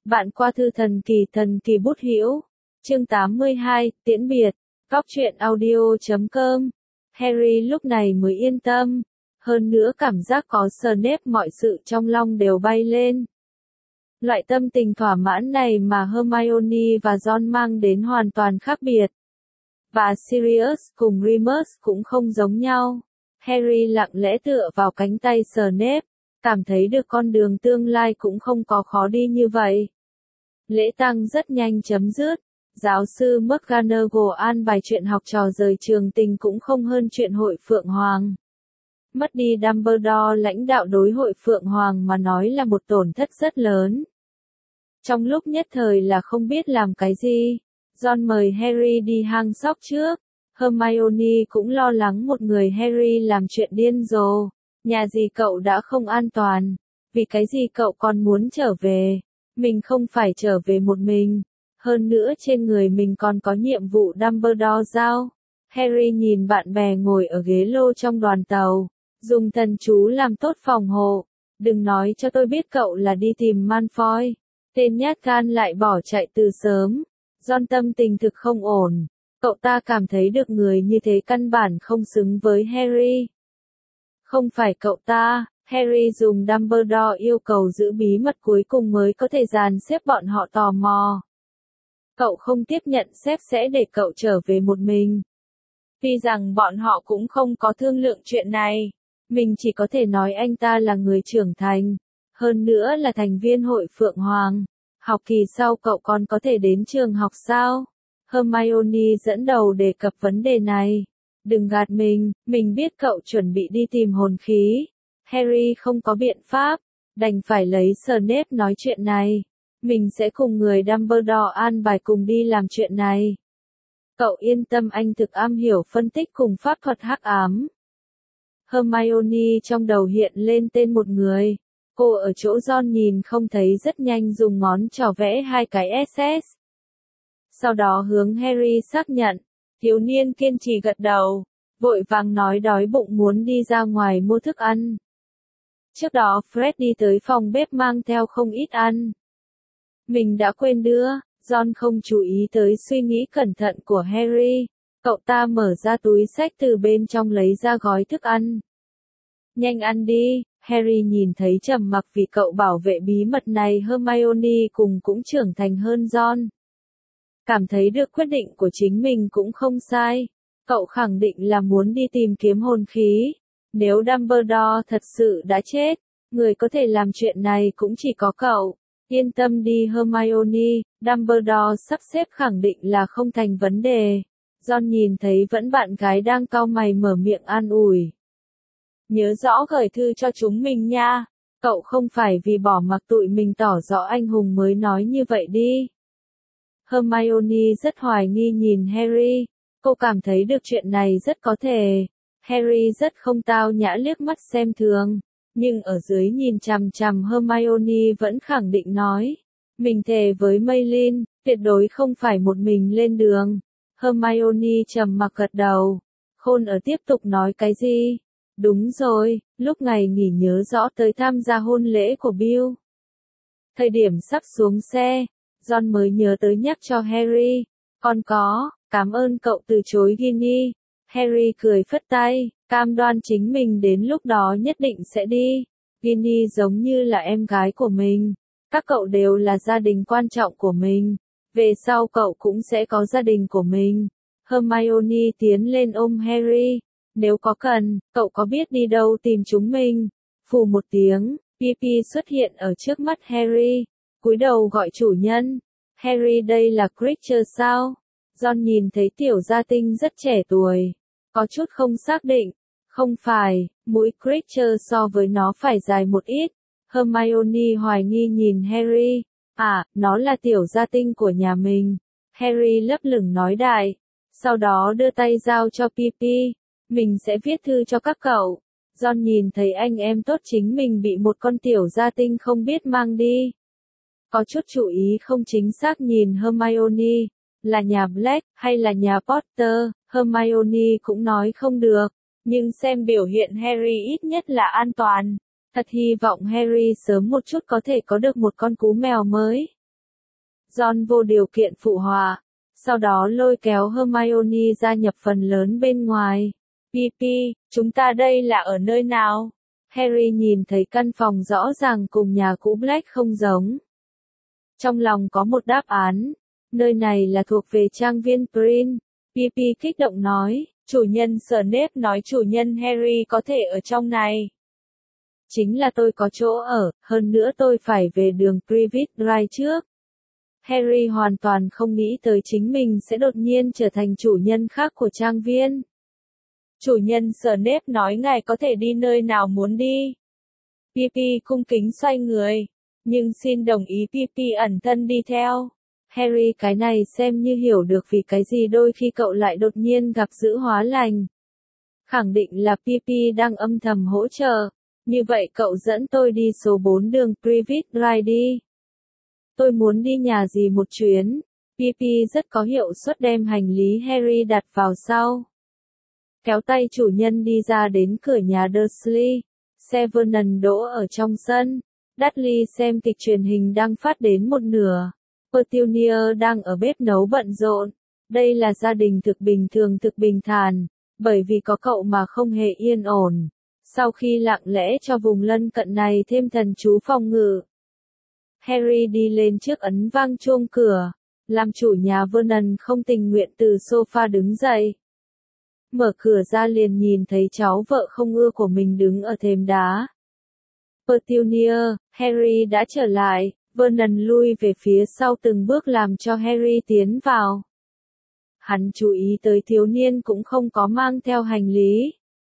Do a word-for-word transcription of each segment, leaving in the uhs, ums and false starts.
Bạn qua thư thần kỳ thần kỳ bút hữu. Chương tám mươi hai, tiễn biệt. Góc truyện audio chấm com. Harry lúc này mới yên tâm. Hơn nữa cảm giác có Snape mọi sự trong lòng đều bay lên. Loại tâm tình thỏa mãn này mà Hermione và Ron mang đến hoàn toàn khác biệt. Và Sirius cùng Remus cũng không giống nhau. Harry lặng lẽ tựa vào cánh tay Snape, cảm thấy được con đường tương lai cũng không có khó đi như vậy. Lễ tang rất nhanh chấm dứt. Giáo sư McGonagall an bài chuyện học trò rời trường tình cũng không hơn chuyện hội Phượng Hoàng. Mất đi Dumbledore lãnh đạo đối hội Phượng Hoàng mà nói là một tổn thất rất lớn. Trong lúc nhất thời là không biết làm cái gì, Ron mời Harry đi hang sóc trước. Hermione cũng lo lắng một người Harry làm chuyện điên rồ. Nhà gì cậu đã không an toàn, vì cái gì cậu còn muốn trở về? Mình không phải trở về một mình. Hơn nữa trên người mình còn có nhiệm vụ Dumbledore giao. Harry nhìn bạn bè ngồi ở ghế lô trong đoàn tàu. Dùng thần chú làm tốt phòng hộ. Đừng nói cho tôi biết cậu là đi tìm Malfoy. Tên nhát gan lại bỏ chạy từ sớm. Ron tâm tình thực không ổn. Cậu ta cảm thấy được người như thế căn bản không xứng với Harry. Không phải cậu ta. Harry dùng Dumbledore yêu cầu giữ bí mật cuối cùng mới có thể dàn xếp bọn họ tò mò. Cậu không tiếp nhận sếp sẽ để cậu trở về một mình. Tuy rằng bọn họ cũng không có thương lượng chuyện này. Mình chỉ có thể nói anh ta là người trưởng thành. Hơn nữa là thành viên hội Phượng Hoàng. Học kỳ sau cậu còn có thể đến trường học sao? Hermione dẫn đầu đề cập vấn đề này. Đừng gạt mình, mình biết cậu chuẩn bị đi tìm hồn khí. Harry không có biện pháp, đành phải lấy Snape nói chuyện này. Mình sẽ cùng người Dumbledore an bài cùng đi làm chuyện này. Cậu yên tâm, anh thực am hiểu phân tích cùng pháp thuật hắc ám. Hermione trong đầu hiện lên tên một người. Cô ở chỗ Ron nhìn không thấy rất nhanh dùng ngón trỏ vẽ hai cái ét ét. Sau đó hướng Harry xác nhận. Thiếu niên kiên trì gật đầu, vội vàng nói đói bụng muốn đi ra ngoài mua thức ăn. Trước đó Fred đi tới phòng bếp mang theo không ít ăn. Mình đã quên đưa. Ron không chú ý tới suy nghĩ cẩn thận của Harry. Cậu ta mở ra túi xách từ bên trong lấy ra gói thức ăn. Nhanh ăn đi. Harry nhìn thấy trầm mặc vì cậu bảo vệ bí mật này. Hermione cùng cũng trưởng thành hơn Ron. Cảm thấy được quyết định của chính mình cũng không sai. Cậu khẳng định là muốn đi tìm kiếm hồn khí. Nếu Dumbledore thật sự đã chết, người có thể làm chuyện này cũng chỉ có cậu. Yên tâm đi Hermione, Dumbledore sắp xếp khẳng định là không thành vấn đề. Ron nhìn thấy vẫn bạn gái đang cau mày mở miệng an ủi. Nhớ rõ gửi thư cho chúng mình nha. Cậu không phải vì bỏ mặc tụi mình tỏ rõ anh hùng mới nói như vậy đi. Hermione rất hoài nghi nhìn Harry. Cô cảm thấy được chuyện này rất có thể. Harry rất không tao nhã liếc mắt xem thường. Nhưng ở dưới nhìn chằm chằm Hermione vẫn khẳng định nói. Mình thề với Maylin, tuyệt đối không phải một mình lên đường. Hermione trầm mặc gật đầu. Khôn ở tiếp tục nói cái gì? Đúng rồi, lúc ngày nghỉ nhớ rõ tới tham gia hôn lễ của Bill. Thời điểm sắp xuống xe, Ron mới nhớ tới nhắc cho Harry. Còn có, cảm ơn cậu từ chối Ginny. Harry cười phất tay, cam đoan chính mình đến lúc đó nhất định sẽ đi. Ginny giống như là em gái của mình. Các cậu đều là gia đình quan trọng của mình. Về sau cậu cũng sẽ có gia đình của mình. Hermione tiến lên ôm Harry. Nếu có cần, cậu có biết đi đâu tìm chúng mình? Phù một tiếng, Pipi xuất hiện ở trước mắt Harry. Cúi đầu gọi chủ nhân. Harry, đây là Creature sao? Ron nhìn thấy tiểu gia tinh rất trẻ tuổi. Có chút không xác định. Không phải, mũi Creature so với nó phải dài một ít. Hermione hoài nghi nhìn Harry. À, nó là tiểu gia tinh của nhà mình. Harry lấp lửng nói đại. Sau đó đưa tay giao cho Pipi. Mình sẽ viết thư cho các cậu. Ron nhìn thấy anh em tốt chính mình bị một con tiểu gia tinh không biết mang đi. Có chút chú ý không chính xác nhìn Hermione. Là nhà Black, hay là nhà Potter? Hermione cũng nói không được. Nhưng xem biểu hiện Harry ít nhất là an toàn. Thật hy vọng Harry sớm một chút có thể có được một con cú mèo mới. Ron vô điều kiện phụ họa, sau đó lôi kéo Hermione gia nhập phần lớn bên ngoài. Pipi, chúng ta đây là ở nơi nào? Harry nhìn thấy căn phòng rõ ràng cùng nhà cũ Black không giống. Trong lòng có một đáp án, nơi này là thuộc về trang viên Prin. Pipi kích động nói, chủ nhân Snape nói chủ nhân Harry có thể ở trong này. Chính là tôi có chỗ ở, hơn nữa tôi phải về đường Privet Drive trước. Harry hoàn toàn không nghĩ tới chính mình sẽ đột nhiên trở thành chủ nhân khác của trang viên. Chủ nhân Snape nói ngài có thể đi nơi nào muốn đi. Pipi cung kính xoay người, nhưng xin đồng ý Pipi ẩn thân đi theo. Harry cái này xem như hiểu được vì cái gì đôi khi cậu lại đột nhiên gặp giữ hóa lành. Khẳng định là Pipi đang âm thầm hỗ trợ. Như vậy cậu dẫn tôi đi số bốn đường Privet Drive đi. Tôi muốn đi nhà gì một chuyến. Pipi rất có hiệu suất đem hành lý Harry đặt vào sau. Kéo tay chủ nhân đi ra đến cửa nhà Dursley. Xe Vernon đỗ ở trong sân. Dudley xem kịch truyền hình đang phát đến một nửa. Petunia đang ở bếp nấu bận rộn. Đây là gia đình thực bình thường thực bình thản, bởi vì có cậu mà không hề yên ổn. Sau khi lặng lẽ cho vùng lân cận này thêm thần chú phòng ngự, Harry đi lên trước ấn vang chuông cửa, làm chủ nhà Vernon không tình nguyện từ sofa đứng dậy. Mở cửa ra liền nhìn thấy cháu vợ không ưa của mình đứng ở thềm đá. Petunia, Harry đã trở lại. Vernon lui về phía sau từng bước làm cho Harry tiến vào. Hắn chú ý tới thiếu niên cũng không có mang theo hành lý.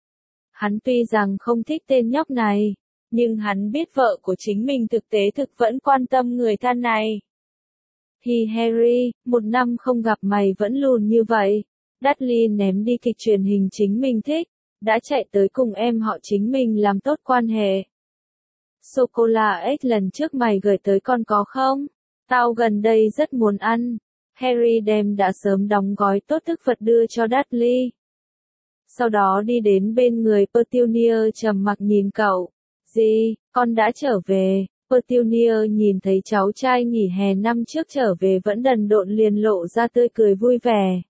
Hắn tuy rằng không thích tên nhóc này, nhưng hắn biết vợ của chính mình thực tế thực vẫn quan tâm người ta này. Thì Harry, một năm không gặp mày vẫn lùn như vậy. Dudley ném đi kịch truyền hình chính mình thích, đã chạy tới cùng em họ chính mình làm tốt quan hệ. Sô-cô-la ếch lần trước mày gửi tới con có không? Tao gần đây rất muốn ăn. Harry đem đã sớm đóng gói tốt thức vật đưa cho Dudley. Sau đó đi đến bên người Petunia trầm mặc nhìn cậu. Gì, con đã trở về. Petunia nhìn thấy cháu trai nghỉ hè năm trước trở về vẫn đần độn liền lộ ra tươi cười vui vẻ.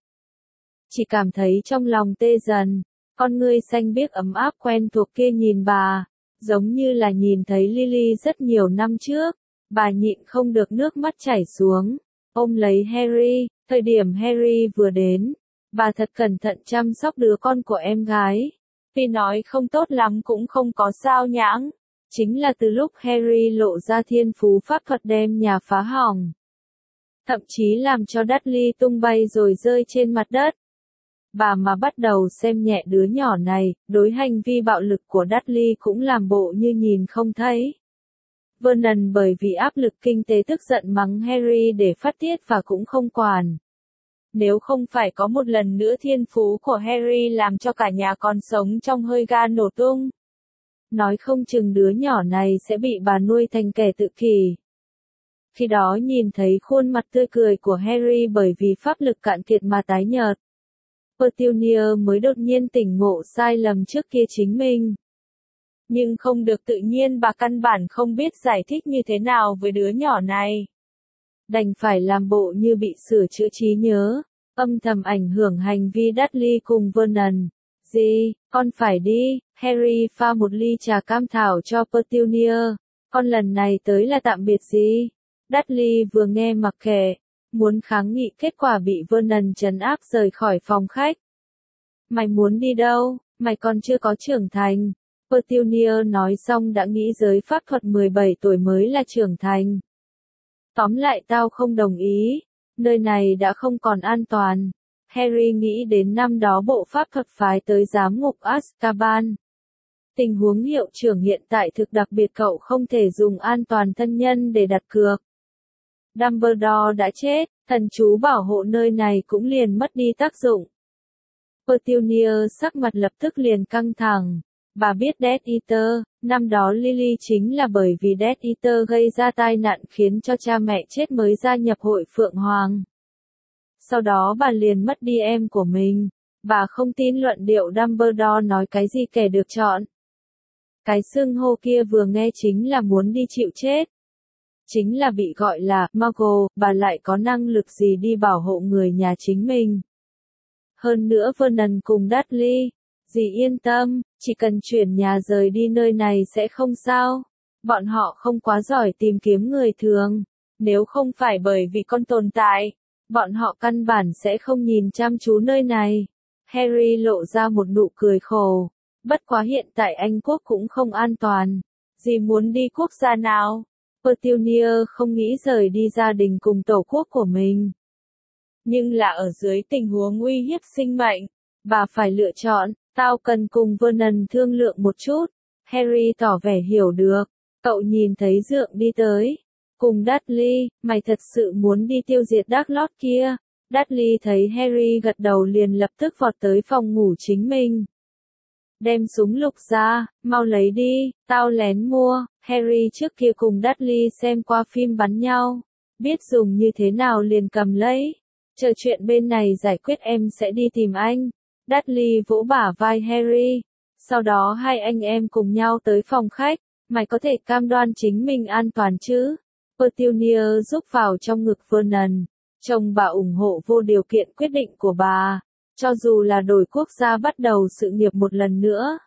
Chỉ cảm thấy trong lòng tê dần, con ngươi xanh biếc ấm áp quen thuộc kia nhìn bà. Giống như là nhìn thấy Lily rất nhiều năm trước, bà nhịn không được nước mắt chảy xuống, ôm lấy Harry, thời điểm Harry vừa đến, bà thật cẩn thận chăm sóc đứa con của em gái. Tuy nói không tốt lắm cũng không có sao nhãng, chính là từ lúc Harry lộ ra thiên phú pháp thuật đem nhà phá hỏng. Thậm chí làm cho Dudley tung bay rồi rơi trên mặt đất. Bà mà bắt đầu xem nhẹ đứa nhỏ này, đối hành vi bạo lực của Dudley cũng làm bộ như nhìn không thấy. Vernon bởi vì áp lực kinh tế tức giận mắng Harry để phát tiết và cũng không quản. Nếu không phải có một lần nữa thiên phú của Harry làm cho cả nhà còn sống trong hơi ga nổ tung. Nói không chừng đứa nhỏ này sẽ bị bà nuôi thành kẻ tự kỷ. Khi đó nhìn thấy khuôn mặt tươi cười của Harry bởi vì pháp lực cạn kiệt mà tái nhợt. Petunia mới đột nhiên tỉnh ngộ sai lầm trước kia chính mình. Nhưng không được tự nhiên bà căn bản không biết giải thích như thế nào với đứa nhỏ này. Đành phải làm bộ như bị sửa chữa trí nhớ, âm thầm ảnh hưởng hành vi Dudley cùng Vernon. Gì, con phải đi, Harry pha một ly trà cam thảo cho Petunia, con lần này tới là tạm biệt gì? Dudley vừa nghe mặc kệ. Muốn kháng nghị kết quả bị Vernon trấn áp rời khỏi phòng khách. Mày muốn đi đâu, mày còn chưa có trưởng thành. Petunia nói xong đã nghĩ giới pháp thuật mười bảy tuổi mới là trưởng thành. Tóm lại tao không đồng ý, nơi này đã không còn an toàn. Harry nghĩ đến năm đó bộ pháp thuật phái tới giám ngục Azkaban. Tình huống hiệu trưởng hiện tại thực đặc biệt cậu không thể dùng an toàn thân nhân để đặt cược. Dumbledore đã chết, thần chú bảo hộ nơi này cũng liền mất đi tác dụng. Petunia sắc mặt lập tức liền căng thẳng. Bà biết Death Eater, năm đó Lily chính là bởi vì Death Eater gây ra tai nạn khiến cho cha mẹ chết mới gia nhập hội Phượng Hoàng. Sau đó bà liền mất đi em của mình. Bà không tin luận điệu Dumbledore nói cái gì kẻ được chọn. Cái xưng hô kia vừa nghe chính là muốn đi chịu chết. chính là bị gọi là Muggle, bà lại có năng lực gì đi bảo hộ người nhà chính mình. Hơn nữa Vernon cùng Dudley, dì yên tâm, chỉ cần chuyển nhà rời đi nơi này sẽ không sao. Bọn họ không quá giỏi tìm kiếm người thường. Nếu không phải bởi vì con tồn tại, bọn họ căn bản sẽ không nhìn chăm chú nơi này. Harry lộ ra một nụ cười khổ. Bất quá hiện tại Anh quốc cũng không an toàn. Dì muốn đi quốc gia nào? Petunia không nghĩ rời đi gia đình cùng tổ quốc của mình. Nhưng là ở dưới tình huống uy hiếp sinh mệnh, bà phải lựa chọn, tao cần cùng Vernon thương lượng một chút. Harry tỏ vẻ hiểu được, cậu nhìn thấy Dượng đi tới. Cùng Dudley, mày thật sự muốn đi tiêu diệt Durslot kia. Dudley thấy Harry gật đầu liền lập tức vọt tới phòng ngủ chính mình. Đem súng lục ra, mau lấy đi, tao lén mua. Harry trước kia cùng Dudley xem qua phim bắn nhau, biết dùng như thế nào liền cầm lấy. Chờ chuyện bên này giải quyết em sẽ đi tìm anh. Dudley vỗ bả vai Harry. Sau đó hai anh em cùng nhau tới phòng khách. Mày có thể cam đoan chính mình an toàn chứ? Petunia rúc vào trong ngực Vernon. Chồng bà ủng hộ vô điều kiện quyết định của bà. Cho dù là đổi quốc gia bắt đầu sự nghiệp một lần nữa.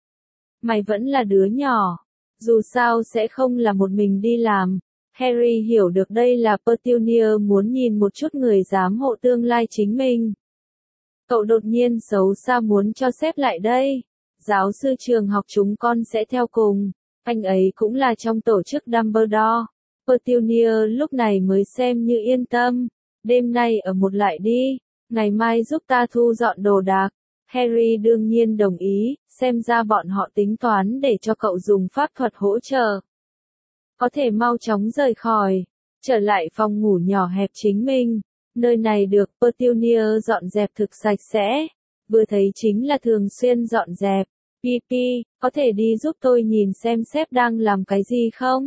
Mày vẫn là đứa nhỏ. Dù sao sẽ không là một mình đi làm. Harry hiểu được đây là Petunia muốn nhìn một chút người giám hộ tương lai chính mình. Cậu đột nhiên xấu xa muốn cho xếp lại đây. Giáo sư trường học chúng con sẽ theo cùng. Anh ấy cũng là trong tổ chức Dumbledore. Petunia lúc này mới xem như yên tâm. Đêm nay ở một lại đi. Ngày mai giúp ta thu dọn đồ đạc. Harry đương nhiên đồng ý, xem ra bọn họ tính toán để cho cậu dùng pháp thuật hỗ trợ. Có thể mau chóng rời khỏi, trở lại phòng ngủ nhỏ hẹp chính mình. Nơi này được Petunia dọn dẹp thực sạch sẽ. Vừa thấy chính là thường xuyên dọn dẹp. Pipi, có thể đi giúp tôi nhìn xem sếp đang làm cái gì không?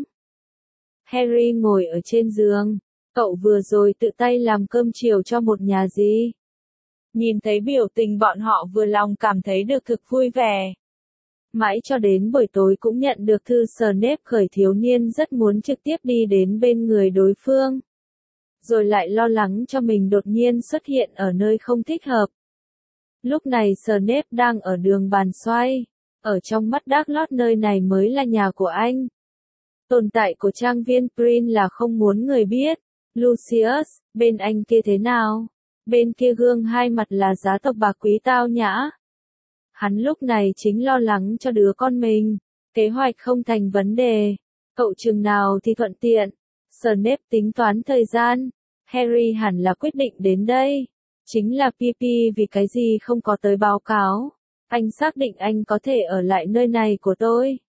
Harry ngồi ở trên giường. Cậu vừa rồi tự tay làm cơm chiều cho một nhà gì? Nhìn thấy biểu tình bọn họ vừa lòng cảm thấy được thực vui vẻ. Mãi cho đến buổi tối cũng nhận được thư Snape khởi thiếu niên rất muốn trực tiếp đi đến bên người đối phương. Rồi lại lo lắng cho mình đột nhiên xuất hiện ở nơi không thích hợp. Lúc này Snape đang ở đường bàn xoay. Ở trong mắt Durslot nơi này mới là nhà của anh. Tồn tại của trang viên Prin là không muốn người biết. Lucius, bên anh kia thế nào? Bên kia gương hai mặt là giá tộc bạc quý tao nhã. Hắn lúc này chính lo lắng cho đứa con mình. Kế hoạch không thành vấn đề. Cậu chừng nào thì thuận tiện. Snape tính toán thời gian. Harry hẳn là quyết định đến đây. Chính là Pipi vì cái gì không có tới báo cáo. Anh xác định anh có thể ở lại nơi này của tôi.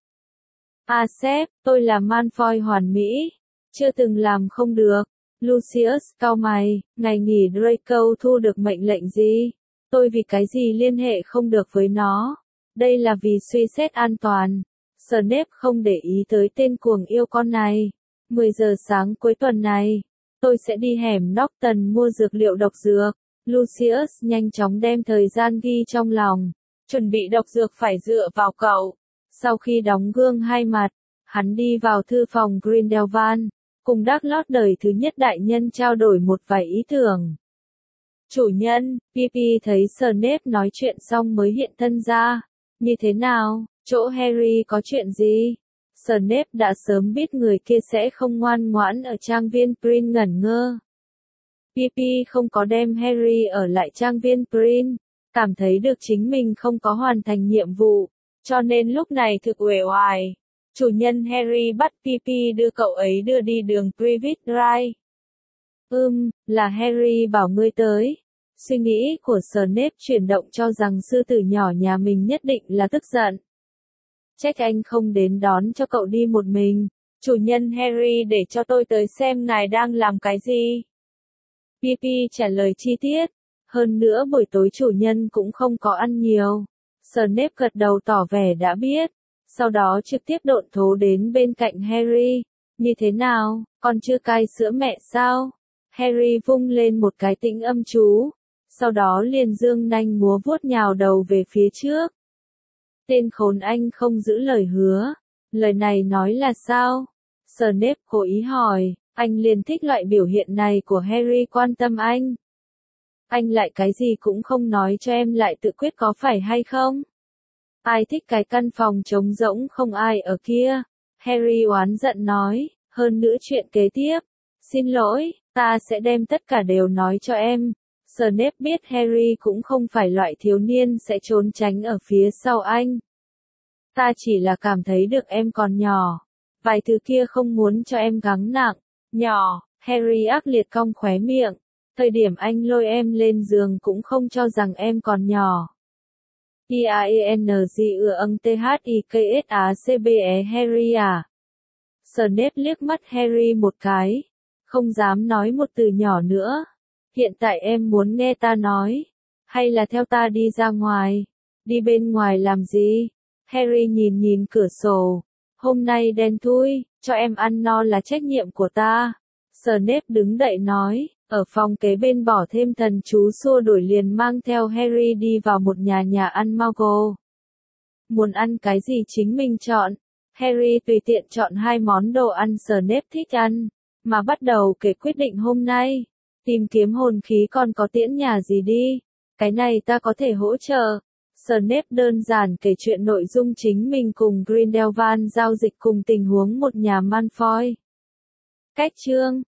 À sếp, tôi là Malfoy hoàn mỹ. Chưa từng làm không được. Lucius, cau mày, ngày nghỉ Draco thu được mệnh lệnh gì? Tôi vì cái gì liên hệ không được với nó? Đây là vì suy xét an toàn. Snape không để ý tới tên cuồng yêu con này. mười giờ sáng cuối tuần này, tôi sẽ đi hẻm Norton mua dược liệu độc dược. Lucius nhanh chóng đem thời gian ghi trong lòng. Chuẩn bị độc dược phải dựa vào cậu. Sau khi đóng gương hai mặt, hắn đi vào thư phòng Grindelwald. Cùng Durslot đời thứ nhất đại nhân trao đổi một vài ý tưởng. Chủ nhân, Pipi thấy Snape nói chuyện xong mới hiện thân ra. Như thế nào, chỗ Harry có chuyện gì? Snape đã sớm biết người kia sẽ không ngoan ngoãn ở trang viên Prin ngẩn ngơ. Pipi không có đem Harry ở lại trang viên Prin, cảm thấy được chính mình không có hoàn thành nhiệm vụ, cho nên lúc này thực uể oải. Chủ nhân Harry bắt Pipi đưa cậu ấy đưa đi đường Privet Drive. Ừm, là Harry bảo ngươi tới. Suy nghĩ của Snape chuyển động cho rằng sư tử nhỏ nhà mình nhất định là tức giận. Trách anh không đến đón cho cậu đi một mình. Chủ nhân Harry để cho tôi tới xem ngài đang làm cái gì. Pipi trả lời chi tiết. Hơn nữa buổi tối chủ nhân cũng không có ăn nhiều. Snape gật đầu tỏ vẻ đã biết. Sau đó trực tiếp độn thố đến bên cạnh Harry. Như thế nào, con chưa cai sữa mẹ sao? Harry vung lên một cái tĩnh âm chú. Sau đó liền dương nanh múa vuốt nhào đầu về phía trước. Tên khốn anh không giữ lời hứa. Lời này nói là sao? Snape cố ý hỏi, anh liền thích loại biểu hiện này của Harry quan tâm anh. Anh lại cái gì cũng không nói cho em lại tự quyết có phải hay không? Ai thích cái căn phòng trống rỗng không ai ở kia? Harry oán giận nói, hơn nữa chuyện kế tiếp. Xin lỗi, ta sẽ đem tất cả đều nói cho em. Snape biết Harry cũng không phải loại thiếu niên sẽ trốn tránh ở phía sau anh. Ta chỉ là cảm thấy được em còn nhỏ. Vài thứ kia không muốn cho em gắng nặng. Nhỏ, Harry ác liệt cong khóe miệng. Thời điểm anh lôi em lên giường cũng không cho rằng em còn nhỏ. I A E N G ư âng T H I K S A C B E Harry à. Snape liếc mắt Harry một cái. Không dám nói một từ nhỏ nữa. Hiện tại em muốn nghe ta nói. Hay là theo ta đi ra ngoài. Đi bên ngoài làm gì? Harry nhìn nhìn cửa sổ. Hôm nay đen thui, cho em ăn no là trách nhiệm của ta. Snape đứng dậy nói, ở phòng kế bên bỏ thêm thần chú xua đuổi liền mang theo Harry đi vào một nhà nhà ăn Muggle. Muốn ăn cái gì chính mình chọn. Harry tùy tiện chọn hai món đồ ăn Snape thích ăn, mà bắt đầu kể quyết định hôm nay. Tìm kiếm hồn khí còn có tiễn nhà gì đi. Cái này ta có thể hỗ trợ. Snape đơn giản kể chuyện nội dung chính mình cùng Grindelwald giao dịch cùng tình huống một nhà Malfoy. Cách chương